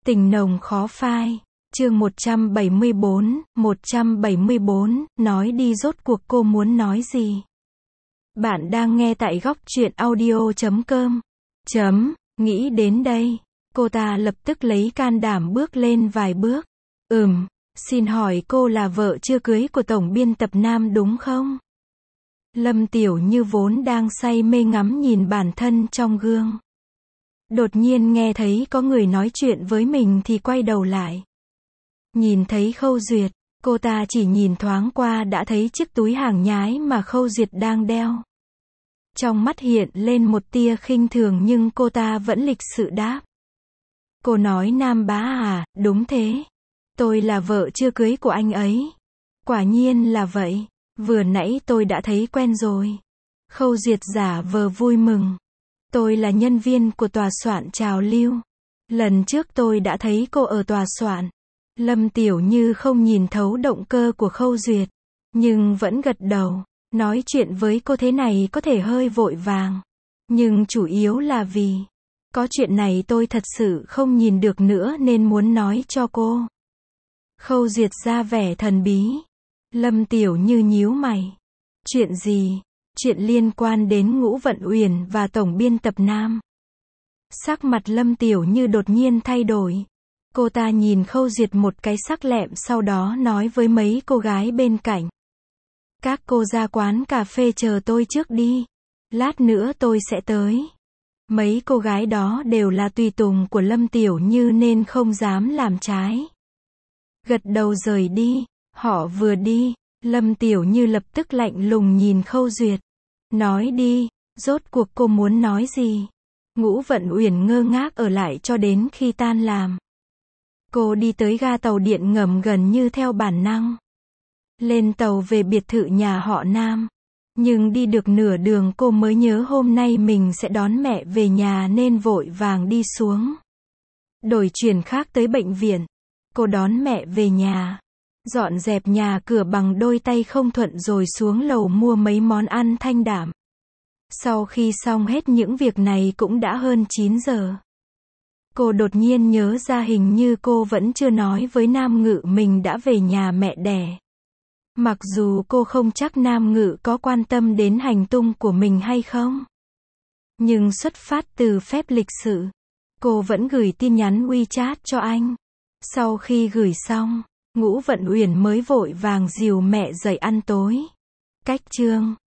Tình nồng khó phai. Chương 174, nói đi rốt cuộc cô muốn nói gì? Bạn đang nghe tại góc truyện audio.com. Nghĩ đến đây, cô ta lập tức lấy can đảm bước lên vài bước. Xin hỏi cô là vợ chưa cưới của tổng biên tập Nam đúng không? Lâm Tiểu Như vốn đang say mê ngắm nhìn bản thân trong gương. Đột nhiên nghe thấy có người nói chuyện với mình thì quay đầu lại. Nhìn thấy Khâu Duyệt, cô ta chỉ nhìn thoáng qua đã thấy chiếc túi hàng nhái mà Khâu Duyệt đang đeo. Trong mắt hiện lên một tia khinh thường nhưng cô ta vẫn lịch sự đáp. Cô nói Nam bá à, đúng thế. Tôi là vợ chưa cưới của anh ấy. Quả nhiên là vậy, vừa nãy tôi đã thấy quen rồi. Khâu Duyệt giả vờ vui mừng. Tôi là nhân viên của tòa soạn Trào Lưu. Lần trước tôi đã thấy cô ở tòa soạn. Lâm Tiểu Như không nhìn thấu động cơ của Khâu Duyệt, nhưng vẫn gật đầu. Nói chuyện với cô thế này có thể hơi vội vàng, nhưng chủ yếu là vì có chuyện này tôi thật sự không nhìn được nữa nên muốn nói cho cô. Khâu Duyệt ra vẻ thần bí. Lâm Tiểu Như nhíu mày. Chuyện gì? Chuyện liên quan đến Ngũ Vận Uyển và tổng biên tập Nam. Sắc mặt Lâm Tiểu Như đột nhiên thay đổi. Cô ta nhìn Khâu Duyệt một cái sắc lẹm, sau đó nói với mấy cô gái bên cạnh. Các cô ra quán cà phê chờ tôi trước đi. Lát nữa tôi sẽ tới. Mấy cô gái đó đều là tùy tùng của Lâm Tiểu Như nên không dám làm trái. Gật đầu rời đi. Họ vừa đi, Lâm Tiểu Như lập tức lạnh lùng nhìn Khâu Duyệt. Nói đi, rốt cuộc cô muốn nói gì? Ngũ Vận Uyển ngơ ngác ở lại cho đến khi tan làm. Cô đi tới ga tàu điện ngầm gần như theo bản năng. Lên tàu về biệt thự nhà họ Nam. Nhưng đi được nửa đường cô mới nhớ hôm nay mình sẽ đón mẹ về nhà nên vội vàng đi xuống. Đổi chuyển khác tới bệnh viện. Cô đón mẹ về nhà. Dọn dẹp nhà cửa bằng đôi tay không thuận rồi xuống lầu mua mấy món ăn thanh đạm. Sau khi xong hết những việc này cũng đã hơn 9 giờ. Cô đột nhiên nhớ ra hình như cô vẫn chưa nói với Nam Ngự mình đã về nhà mẹ đẻ. Mặc dù cô không chắc Nam Ngự có quan tâm đến hành tung của mình hay không. Nhưng xuất phát từ phép lịch sự, cô vẫn gửi tin nhắn WeChat cho anh. Sau khi gửi xong, Ngũ Vận Uyển mới vội vàng dìu mẹ dậy ăn tối. Cách chương